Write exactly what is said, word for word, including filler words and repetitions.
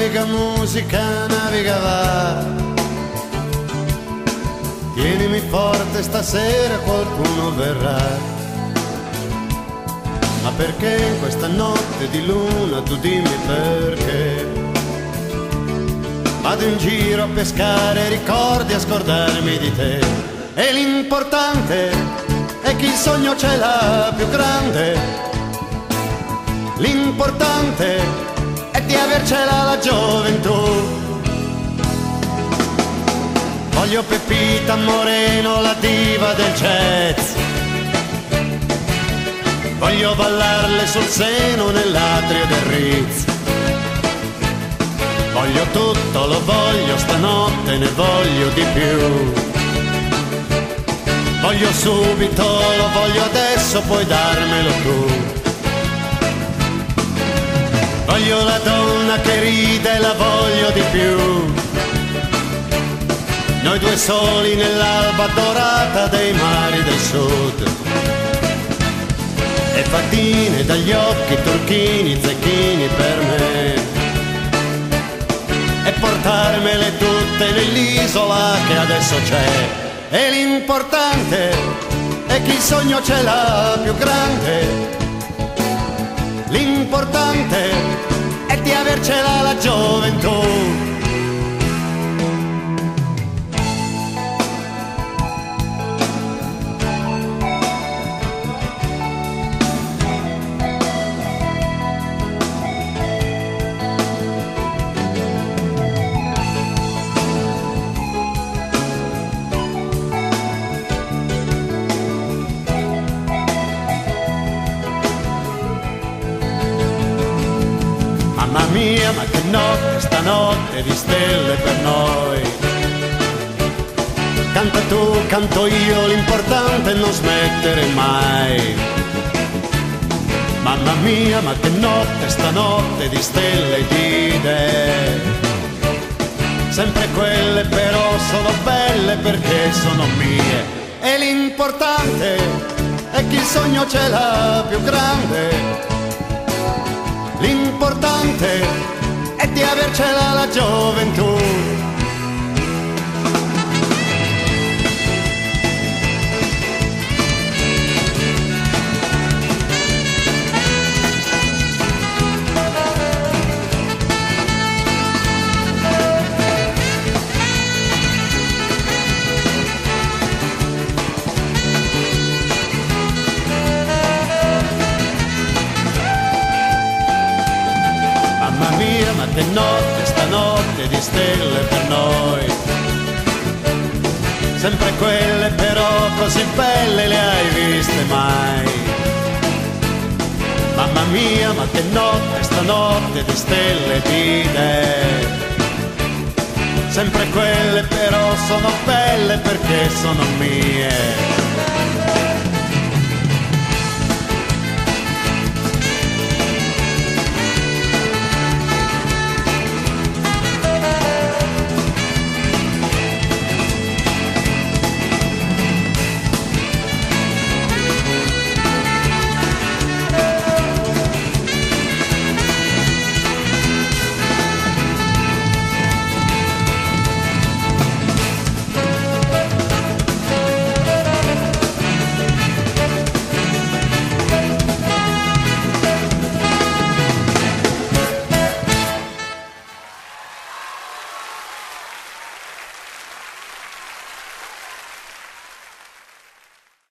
naviga musica, naviga va. Tienimi forte stasera, qualcuno verrà. Ma perché in questa notte di luna, tu dimmi perché? Vado in giro a pescare ricordi, a scordarmi di te. E l'importante è che il sogno ce l'ha più grande. L'importante è di avercela la gioventù. Voglio Pepita Moreno, la diva del jazz. Voglio ballarle sul seno nell'atrio del Ritz. Voglio tutto, lo voglio stanotte, ne voglio di più. Voglio subito, lo voglio adesso, puoi darmelo tu. Voglio la donna che ride, la voglio di più. Noi due soli nell'alba dorata dei mari del sud. E fattine dagli occhi turchini, zecchini per me. E portarmele tutte nell'isola che adesso c'è. E l'importante è che il sogno ce l'ha più grande. L'importante è di avercela la gioventù. Mamma mia, ma che notte, stanotte di stelle per noi. Canta tu, canto io, l'importante è non smettere mai. Mamma mia, ma che notte, stanotte di stelle e di idee. Sempre quelle però sono belle perché sono mie. E l'importante è che il sogno ce l'ha più grande. L'importante è di avercela la gioventù. Mamma mia, ma che notte, stanotte di stelle per noi. Sempre quelle però così belle, le hai viste mai? Mamma mia, ma che notte, stanotte di stelle di idee. Sempre quelle però sono belle perché sono mie.